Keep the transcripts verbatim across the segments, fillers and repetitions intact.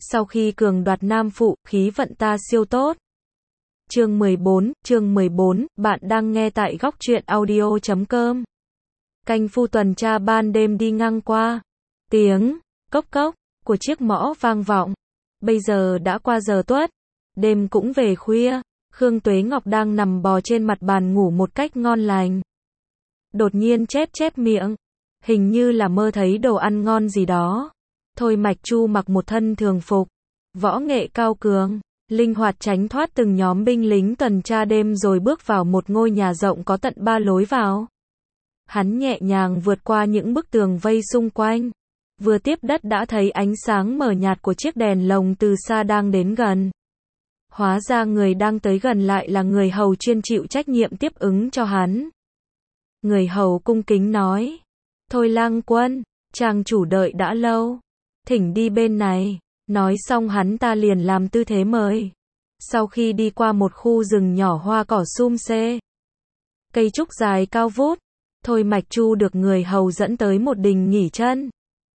Sau khi cường đoạt nam phụ, khí vận ta siêu tốt. Chương mười bốn, chương mười bốn, bạn đang nghe tại góc truyện audio chấm com. Canh phu tuần tra ban đêm đi ngang qua. Tiếng cốc cốc của chiếc mõ vang vọng. Bây giờ đã qua giờ tuất. Đêm cũng về khuya. Khương Tuế Ngọc đang nằm bò trên mặt bàn ngủ một cách ngon lành. Đột nhiên chép chép miệng. Hình như là mơ thấy đồ ăn ngon gì đó. Thôi Mạch Chu mặc một thân thường phục. Võ nghệ cao cường. Linh hoạt tránh thoát từng nhóm binh lính tuần tra đêm rồi bước vào một ngôi nhà rộng có tận ba lối vào. Hắn nhẹ nhàng vượt qua những bức tường vây xung quanh. Vừa tiếp đất đã thấy ánh sáng mờ nhạt của chiếc đèn lồng từ xa đang đến gần. Hóa ra người đang tới gần lại là người hầu chuyên chịu trách nhiệm tiếp ứng cho hắn. Người hầu cung kính nói. Thôi lang quân, chàng chủ đợi đã lâu. Thỉnh đi bên này. Nói xong hắn ta liền làm tư thế mời. Sau khi đi qua một khu rừng nhỏ hoa cỏ sum xê. Cây trúc dài cao vút. Thôi Mạch Chu được người hầu dẫn tới một đình nghỉ chân.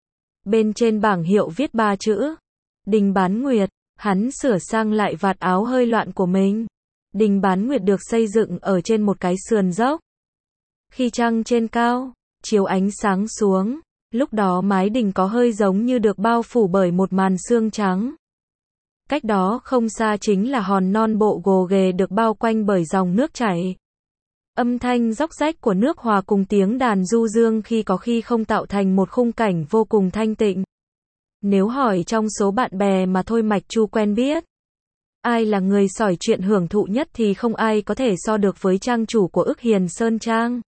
Bên trên bảng hiệu viết ba chữ. Đình Bán Nguyệt. Hắn sửa sang lại vạt áo hơi loạn của mình. Đình Bán Nguyệt được xây dựng ở trên một cái sườn dốc. Khi trăng trên cao, chiếu ánh sáng xuống, lúc đó mái đình có hơi giống như được bao phủ bởi một màn sương trắng. Cách đó không xa chính là hòn non bộ gồ ghề được bao quanh bởi dòng nước chảy. Âm thanh róc rách của nước hòa cùng tiếng đàn du dương khi có khi không tạo thành một khung cảnh vô cùng thanh tịnh. Nếu hỏi trong số bạn bè mà Thôi Mạch Chu quen biết, ai là người sỏi chuyện hưởng thụ nhất thì không ai có thể so được với trang chủ của Ức Hiền Sơn Trang.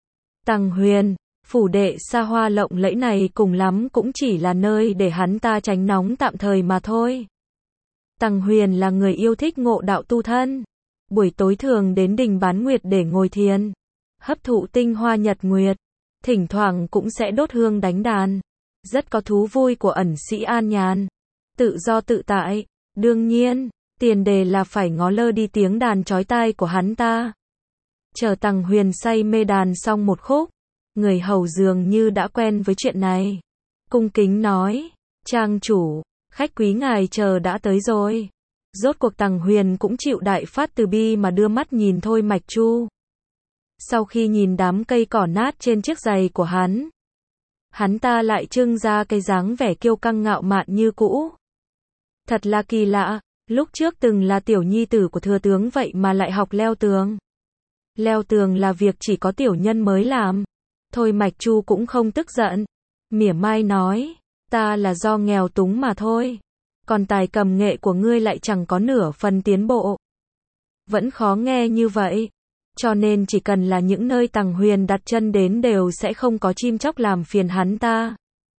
Tằng Huyền, phủ đệ xa hoa lộng lẫy này cùng lắm cũng chỉ là nơi để hắn ta tránh nóng tạm thời mà thôi. Tằng Huyền là người yêu thích ngộ đạo tu thân. Buổi tối thường đến đình Bán Nguyệt để ngồi thiền, hấp thụ tinh hoa nhật nguyệt, thỉnh thoảng cũng sẽ đốt hương đánh đàn. Rất có thú vui của ẩn sĩ an nhàn, tự do tự tại. Đương nhiên, tiền đề là phải ngó lơ đi tiếng đàn chói tai của hắn ta. Chờ Tằng Huyền say mê đàn xong một khúc, người hầu dường như đã quen với chuyện này. Cung kính nói, trang chủ, khách quý ngài chờ đã tới rồi. Rốt cuộc Tằng Huyền cũng chịu đại phát từ bi mà đưa mắt nhìn Thôi Mạch Chu. Sau khi nhìn đám cây cỏ nát trên chiếc giày của hắn, hắn ta lại trưng ra cái dáng vẻ kiêu căng ngạo mạn như cũ. Thật là kỳ lạ, lúc trước từng là tiểu nhi tử của thừa tướng vậy mà lại học leo tường. Leo tường là việc chỉ có tiểu nhân mới làm. Thôi Mạch Chu cũng không tức giận, mỉa mai nói, ta là do nghèo túng mà thôi. Còn tài cầm nghệ của ngươi lại chẳng có nửa phần tiến bộ. Vẫn khó nghe như vậy. Cho nên chỉ cần là những nơi Tằng Huyền đặt chân đến đều sẽ không có chim chóc làm phiền hắn ta.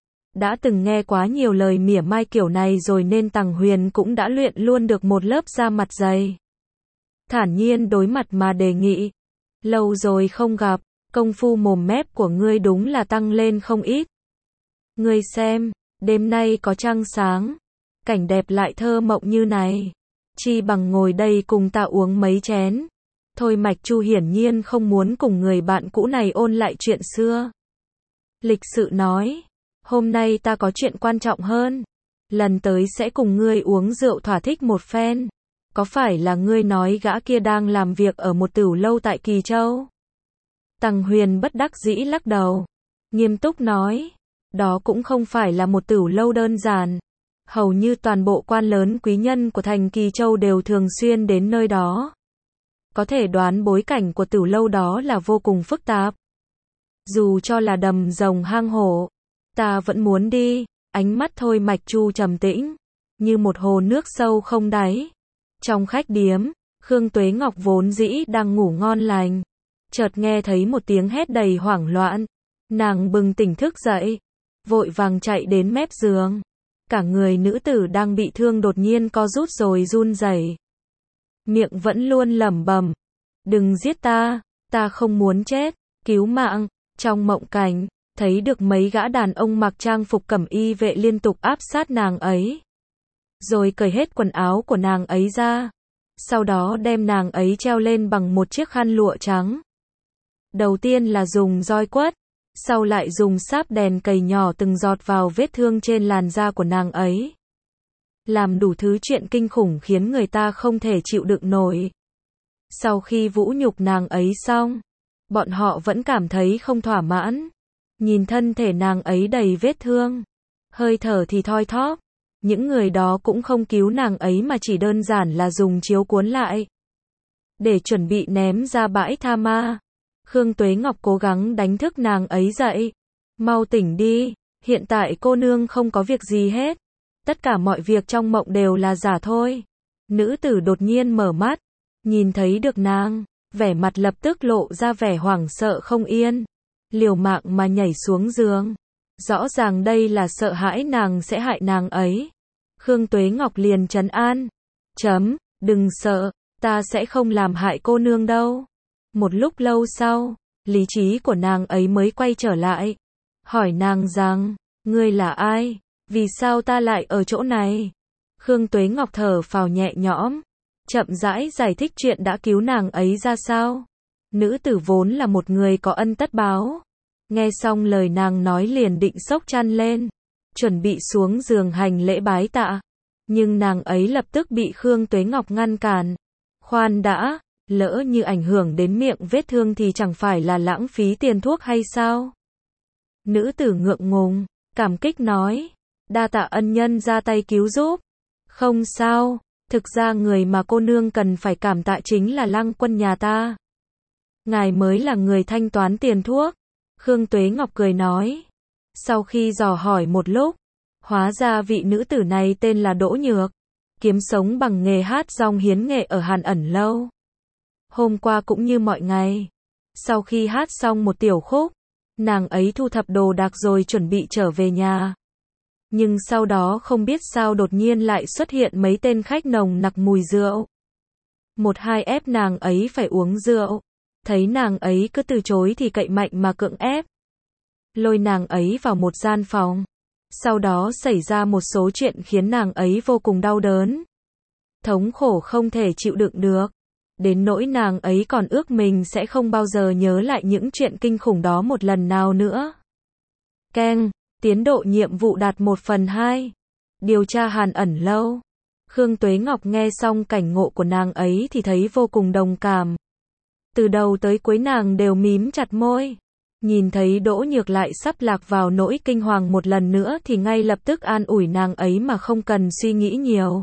Đã từng nghe quá nhiều lời mỉa mai kiểu này rồi nên Tằng Huyền cũng đã luyện luôn được một lớp da mặt dày. Thản nhiên đối mặt mà đề nghị. Lâu rồi không gặp, công phu mồm mép của ngươi đúng là tăng lên không ít. Ngươi xem, đêm nay có trăng sáng, cảnh đẹp lại thơ mộng như này. Chi bằng ngồi đây cùng ta uống mấy chén. Thôi Mạch Chu hiển nhiên không muốn cùng người bạn cũ này ôn lại chuyện xưa. Lịch sự nói, hôm nay ta có chuyện quan trọng hơn. Lần tới sẽ cùng ngươi uống rượu thỏa thích một phen. Có phải là ngươi nói gã kia đang làm việc ở một tửu lâu tại Kỳ Châu? Tằng Huyền bất đắc dĩ lắc đầu. Nghiêm túc nói, đó cũng không phải là một tửu lâu đơn giản. Hầu như toàn bộ quan lớn quý nhân của thành Kỳ Châu đều thường xuyên đến nơi đó. Có thể đoán bối cảnh của tửu lâu đó là vô cùng phức tạp. Dù cho là đầm rồng hang hổ, ta vẫn muốn đi. Ánh mắt Thôi Mạch Chu trầm tĩnh, như một hồ nước sâu không đáy. Trong khách điếm, Khương Tuế Ngọc vốn dĩ đang ngủ ngon lành, chợt nghe thấy một tiếng hét đầy hoảng loạn. Nàng bừng tỉnh thức dậy, vội vàng chạy đến mép giường. Cả người nữ tử đang bị thương đột nhiên co rút rồi run rẩy. Miệng vẫn luôn lẩm bẩm, đừng giết ta, ta không muốn chết, cứu mạng. Trong mộng cảnh, thấy được mấy gã đàn ông mặc trang phục cẩm y vệ liên tục áp sát nàng ấy. Rồi cởi hết quần áo của nàng ấy ra. Sau đó đem nàng ấy treo lên bằng một chiếc khăn lụa trắng. Đầu tiên là dùng roi quất, sau lại dùng sáp đèn cầy nhỏ từng giọt vào vết thương trên làn da của nàng ấy. làm đủ thứ chuyện kinh khủng khiến người ta không thể chịu đựng nổi. Sau khi vũ nhục nàng ấy xong, bọn họ vẫn cảm thấy không thỏa mãn. Nhìn thân thể nàng ấy đầy vết thương, hơi thở thì thoi thóp. Những người đó cũng không cứu nàng ấy mà chỉ đơn giản là dùng chiếu cuốn lại, để chuẩn bị ném ra bãi tha ma. Khương Tuế Ngọc cố gắng đánh thức nàng ấy dậy. Mau tỉnh đi, hiện tại cô nương không có việc gì hết. Tất cả mọi việc trong mộng đều là giả thôi. Nữ tử đột nhiên mở mắt, nhìn thấy được nàng, vẻ mặt lập tức lộ ra vẻ hoảng sợ không yên. Liều mạng mà nhảy xuống giường. Rõ ràng đây là sợ hãi nàng sẽ hại nàng ấy. Khương Tuế Ngọc liền trấn an. Chấm, đừng sợ, ta sẽ không làm hại cô nương đâu. Một lúc lâu sau, lý trí của nàng ấy mới quay trở lại. Hỏi nàng rằng, ngươi là ai? Vì sao ta lại ở chỗ này? Khương Tuế Ngọc thở phào nhẹ nhõm, chậm rãi giải thích chuyện đã cứu nàng ấy ra sao. Nữ tử vốn là một người có ân tất báo. Nghe xong lời nàng nói liền định xốc chăn lên, chuẩn bị xuống giường hành lễ bái tạ. Nhưng nàng ấy lập tức bị Khương Tuế Ngọc ngăn cản. Khoan đã, lỡ như ảnh hưởng đến miệng vết thương thì chẳng phải là lãng phí tiền thuốc hay sao? Nữ tử ngượng ngùng, cảm kích nói, đa tạ ân nhân ra tay cứu giúp. Không sao, thực ra người mà cô nương cần phải cảm tạ chính là Lăng Quân nhà ta. Ngài mới là người thanh toán tiền thuốc. Khương Tuế Ngọc cười nói. Sau khi dò hỏi một lúc, hóa ra vị nữ tử này tên là Đỗ Nhược, kiếm sống bằng nghề hát dòng hiến nghệ ở Hàn Ẩn Lâu. Hôm qua cũng như mọi ngày, sau khi hát xong một tiểu khúc, nàng ấy thu thập đồ đạc rồi chuẩn bị trở về nhà. Nhưng sau đó không biết sao đột nhiên lại xuất hiện mấy tên khách nồng nặc mùi rượu. Một hai ép nàng ấy phải uống rượu. Thấy nàng ấy cứ từ chối thì cậy mạnh mà cưỡng ép. Lôi nàng ấy vào một gian phòng. Sau đó xảy ra một số chuyện khiến nàng ấy vô cùng đau đớn. Thống khổ không thể chịu đựng được. Đến nỗi nàng ấy còn ước mình sẽ không bao giờ nhớ lại những chuyện kinh khủng đó một lần nào nữa. Keng, tiến độ nhiệm vụ đạt một phần hai. Điều tra Hàn Ẩn Lâu. Khương Tuế Ngọc nghe xong cảnh ngộ của nàng ấy thì thấy vô cùng đồng cảm. Từ đầu tới cuối nàng đều mím chặt môi. Nhìn thấy Đỗ Nhược lại sắp lạc vào nỗi kinh hoàng một lần nữa thì ngay lập tức an ủi nàng ấy mà không cần suy nghĩ nhiều.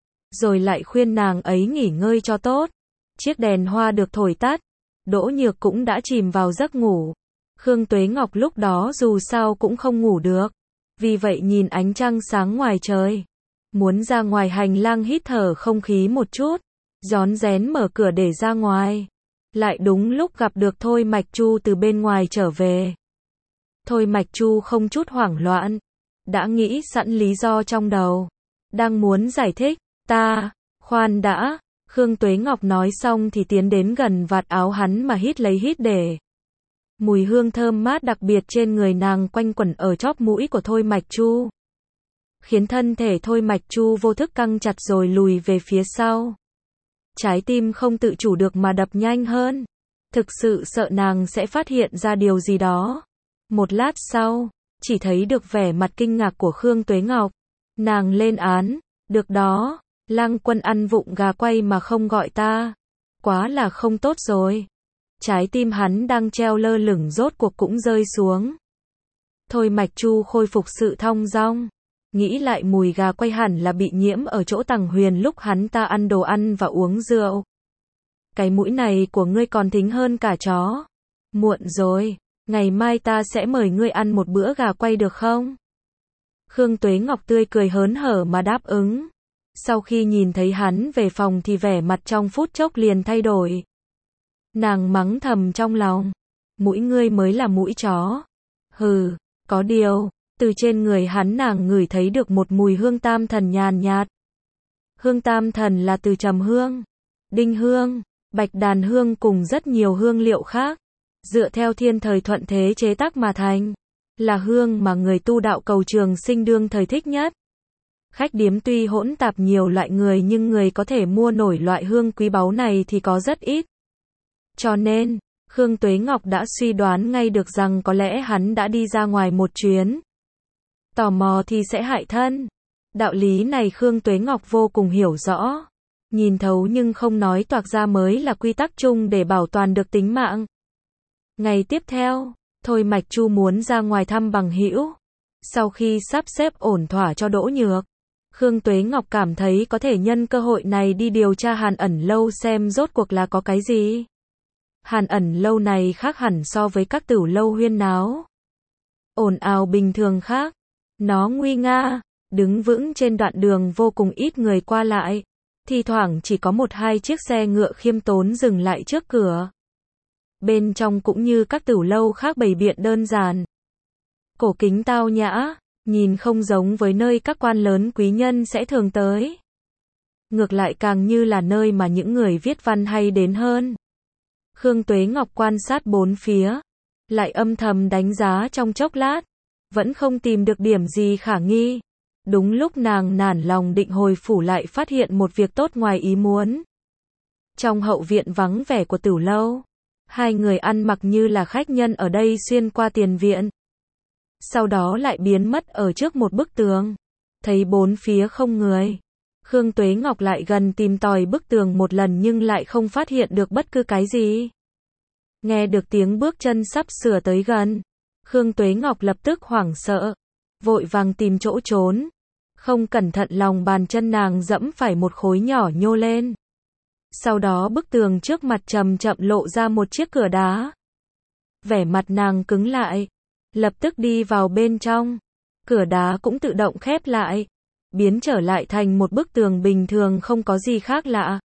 Rồi lại khuyên nàng ấy nghỉ ngơi cho tốt. Chiếc đèn hoa được thổi tắt. Đỗ Nhược cũng đã chìm vào giấc ngủ. Khương Tuế Ngọc lúc đó dù sao cũng không ngủ được. Vì vậy nhìn ánh trăng sáng ngoài trời. Muốn ra ngoài hành lang hít thở không khí một chút. Rón rén mở cửa để ra ngoài. Lại đúng lúc gặp được Thôi Mạch Chu từ bên ngoài trở về. Thôi Mạch Chu không chút hoảng loạn. Đã nghĩ sẵn lý do trong đầu. Đang muốn giải thích. Ta, khoan đã. Khương Tuế Ngọc nói xong thì tiến đến gần vạt áo hắn mà hít lấy hít để. Mùi hương thơm mát đặc biệt trên người nàng quanh quẩn ở chóp mũi của Thôi Mạch Chu. Khiến thân thể Thôi Mạch Chu vô thức căng chặt rồi lùi về phía sau. Trái tim không tự chủ được mà đập nhanh hơn. Thực sự sợ nàng sẽ phát hiện ra điều gì đó. Một lát sau, chỉ thấy được vẻ mặt kinh ngạc của Khương Tuế Ngọc. Nàng lên án, được đó, Lăng Quân ăn vụng gà quay mà không gọi ta. Quá là không tốt rồi. Trái tim hắn đang treo lơ lửng rốt cuộc cũng rơi xuống. Thôi Mạch Chu khôi phục sự thong dong. Nghĩ lại mùi gà quay hẳn là bị nhiễm ở chỗ Tằng Huyền lúc hắn ta ăn đồ ăn và uống rượu. Cái mũi này của ngươi còn thính hơn cả chó. Muộn rồi, ngày mai ta sẽ mời ngươi ăn một bữa gà quay được không? Khương Tuế Ngọc tươi cười hớn hở mà đáp ứng. Sau khi nhìn thấy hắn về phòng thì vẻ mặt trong phút chốc liền thay đổi. Nàng mắng thầm trong lòng. Mũi ngươi mới là mũi chó. Hừ, có điều, từ trên người hắn nàng ngửi thấy được một mùi hương tam thần nhàn nhạt. Hương tam thần là từ trầm hương, đinh hương, bạch đàn hương cùng rất nhiều hương liệu khác. Dựa theo thiên thời thuận thế chế tác mà thành. Là hương mà người tu đạo cầu trường sinh đương thời thích nhất. Khách điếm tuy hỗn tạp nhiều loại người nhưng người có thể mua nổi loại hương quý báu này thì có rất ít. Cho nên, Khương Tuế Ngọc đã suy đoán ngay được rằng có lẽ hắn đã đi ra ngoài một chuyến. Tò mò thì sẽ hại thân. Đạo lý này Khương Tuế Ngọc vô cùng hiểu rõ. Nhìn thấu nhưng không nói toạc ra mới là quy tắc chung để bảo toàn được tính mạng. Ngày tiếp theo, Thôi Mạch Chu muốn ra ngoài thăm bằng hữu. Sau khi sắp xếp ổn thỏa cho Đỗ Nhược, Khương Tuế Ngọc cảm thấy có thể nhân cơ hội này đi điều tra Hàn Ẩn Lâu xem rốt cuộc là có cái gì. Hàn Ẩn Lâu này khác hẳn so với các tửu lâu huyên náo. Ồn ào bình thường khác. Nó nguy nga, đứng vững trên đoạn đường vô cùng ít người qua lại. Thi thoảng chỉ có một hai chiếc xe ngựa khiêm tốn dừng lại trước cửa. Bên trong cũng như các tửu lâu khác bày biện đơn giản. Cổ kính tao nhã, nhìn không giống với nơi các quan lớn quý nhân sẽ thường tới. Ngược lại càng như là nơi mà những người viết văn hay đến hơn. Khương Tuế Ngọc quan sát bốn phía, lại âm thầm đánh giá trong chốc lát, vẫn không tìm được điểm gì khả nghi. Đúng lúc nàng nản lòng định hồi phủ lại phát hiện một việc tốt ngoài ý muốn. Trong hậu viện vắng vẻ của tửu lâu, hai người ăn mặc như là khách nhân ở đây xuyên qua tiền viện. Sau đó lại biến mất ở trước một bức tường. Thấy bốn phía không người. Khương Tuế Ngọc lại gần tìm tòi bức tường một lần nhưng lại không phát hiện được bất cứ cái gì. Nghe được tiếng bước chân sắp sửa tới gần. Khương Tuế Ngọc lập tức hoảng sợ. Vội vàng tìm chỗ trốn. Không cẩn thận lòng bàn chân nàng dẫm phải một khối nhỏ nhô lên. Sau đó bức tường trước mặt chậm chậm lộ ra một chiếc cửa đá. Vẻ mặt nàng cứng lại. Lập tức đi vào bên trong. Cửa đá cũng tự động khép lại. Biến trở lại thành một bức tường bình thường không có gì khác lạ.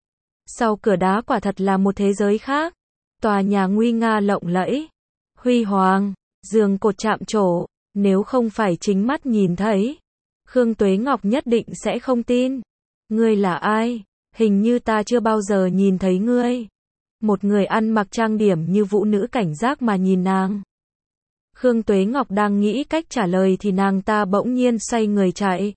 Sau cửa đá quả thật là một thế giới khác. Tòa nhà nguy nga lộng lẫy. Huy hoàng. Giường cột chạm trổ. Nếu không phải chính mắt nhìn thấy, Khương Tuế Ngọc nhất định sẽ không tin. Ngươi là ai? Hình như ta chưa bao giờ nhìn thấy ngươi. Một người ăn mặc trang điểm như vũ nữ cảnh giác mà nhìn nàng. Khương Tuế Ngọc đang nghĩ cách trả lời thì nàng ta bỗng nhiên xoay người chạy.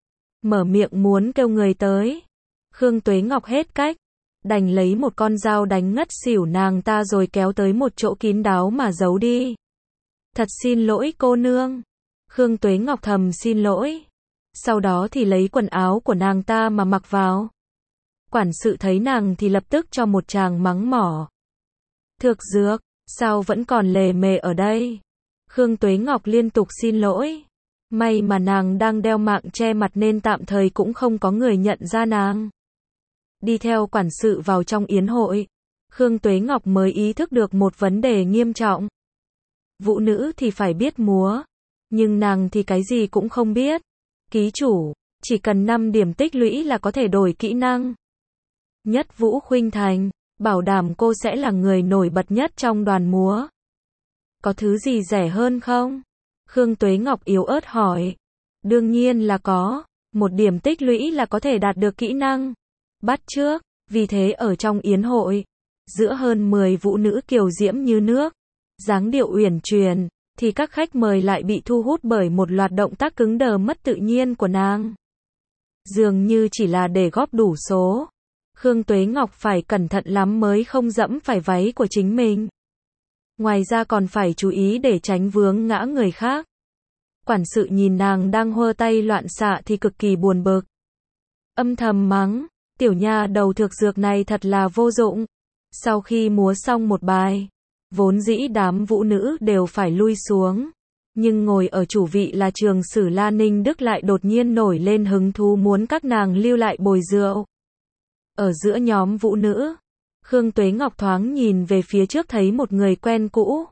Mở miệng muốn kêu người tới. Khương Tuế Ngọc hết cách. Đành lấy một con dao đánh ngất xỉu nàng ta rồi kéo tới một chỗ kín đáo mà giấu đi. Thật xin lỗi cô nương. Khương Tuế Ngọc thầm xin lỗi. Sau đó thì lấy quần áo của nàng ta mà mặc vào. Quản sự thấy nàng thì lập tức cho một tràng mắng mỏ. Thược dược, sao vẫn còn lề mề ở đây? Khương Tuế Ngọc liên tục xin lỗi. May mà nàng đang đeo mạng che mặt nên tạm thời cũng không có người nhận ra nàng. Đi theo quản sự vào trong yến hội, Khương Tuế Ngọc mới ý thức được một vấn đề nghiêm trọng. Vũ nữ thì phải biết múa, nhưng nàng thì cái gì cũng không biết. Ký chủ, chỉ cần năm điểm tích lũy là có thể đổi kỹ năng. Nhất Vũ khuynh thành, bảo đảm cô sẽ là người nổi bật nhất trong đoàn múa. Có thứ gì rẻ hơn không? Khương Tuế Ngọc yếu ớt hỏi. Đương nhiên là có, một điểm tích lũy là có thể đạt được kỹ năng. Bắt chước, vì thế ở trong yến hội, giữa hơn mười vũ nữ kiều diễm như nước, dáng điệu uyển chuyển, thì các khách mời lại bị thu hút bởi một loạt động tác cứng đờ mất tự nhiên của nàng. Dường như chỉ là để góp đủ số. Khương Tuế Ngọc phải cẩn thận lắm mới không dẫm phải váy của chính mình. Ngoài ra còn phải chú ý để tránh vướng ngã người khác. Quản sự nhìn nàng đang hơ tay loạn xạ thì cực kỳ buồn bực. Âm thầm mắng, tiểu nha đầu thược dược này thật là vô dụng. Sau khi múa xong một bài, vốn dĩ đám vũ nữ đều phải lui xuống. Nhưng ngồi ở chủ vị là trường sử La Ninh Đức lại đột nhiên nổi lên hứng thú muốn các nàng lưu lại bồi rượu. Ở giữa nhóm vũ nữ, Khương Tuế Ngọc thoáng nhìn về phía trước thấy một người quen cũ.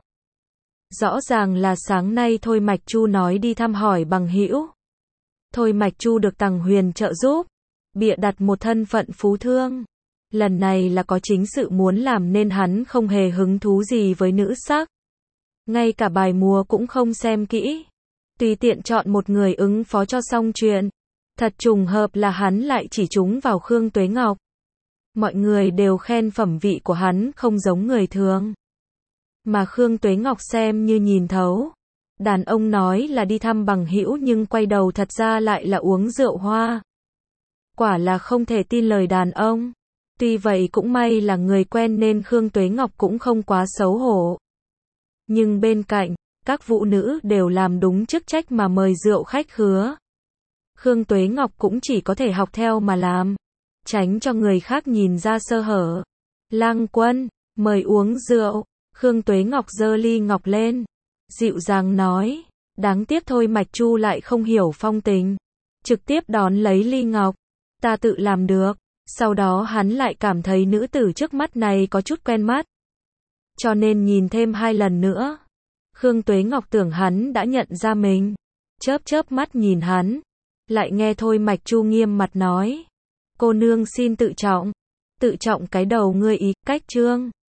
Rõ ràng là sáng nay Thôi Mạch Chu nói đi thăm hỏi bằng hữu. Thôi Mạch Chu được Tằng Huyền trợ giúp, bịa đặt một thân phận phú thương. Lần này là có chính sự muốn làm nên hắn không hề hứng thú gì với nữ sắc. Ngay cả bài múa cũng không xem kỹ. Tùy tiện chọn một người ứng phó cho xong chuyện. Thật trùng hợp là hắn lại chỉ trúng vào Khương Tuế Ngọc. Mọi người đều khen phẩm vị của hắn không giống người thường. Mà Khương Tuế Ngọc xem như nhìn thấu. Đàn ông nói là đi thăm bằng hữu nhưng quay đầu thật ra lại là uống rượu hoa. Quả là không thể tin lời đàn ông. Tuy vậy cũng may là người quen nên Khương Tuế Ngọc cũng không quá xấu hổ. Nhưng bên cạnh, các vũ nữ đều làm đúng chức trách mà mời rượu khách khứa. Khương Tuế Ngọc cũng chỉ có thể học theo mà làm, tránh cho người khác nhìn ra sơ hở. Lang Quân, mời uống rượu. Khương Tuế Ngọc giơ ly ngọc lên, dịu dàng nói. Đáng tiếc thôi Mạch Chu lại không hiểu phong tình, trực tiếp đón lấy ly ngọc. Ta tự làm được. Sau đó hắn lại cảm thấy nữ tử trước mắt này có chút quen mắt, cho nên nhìn thêm hai lần nữa. Khương Tuế Ngọc tưởng hắn đã nhận ra mình, chớp chớp mắt nhìn hắn, lại nghe thôi Mạch Chu nghiêm mặt nói. Cô nương xin tự trọng. Tự trọng cái đầu ngươi ý, cách trương.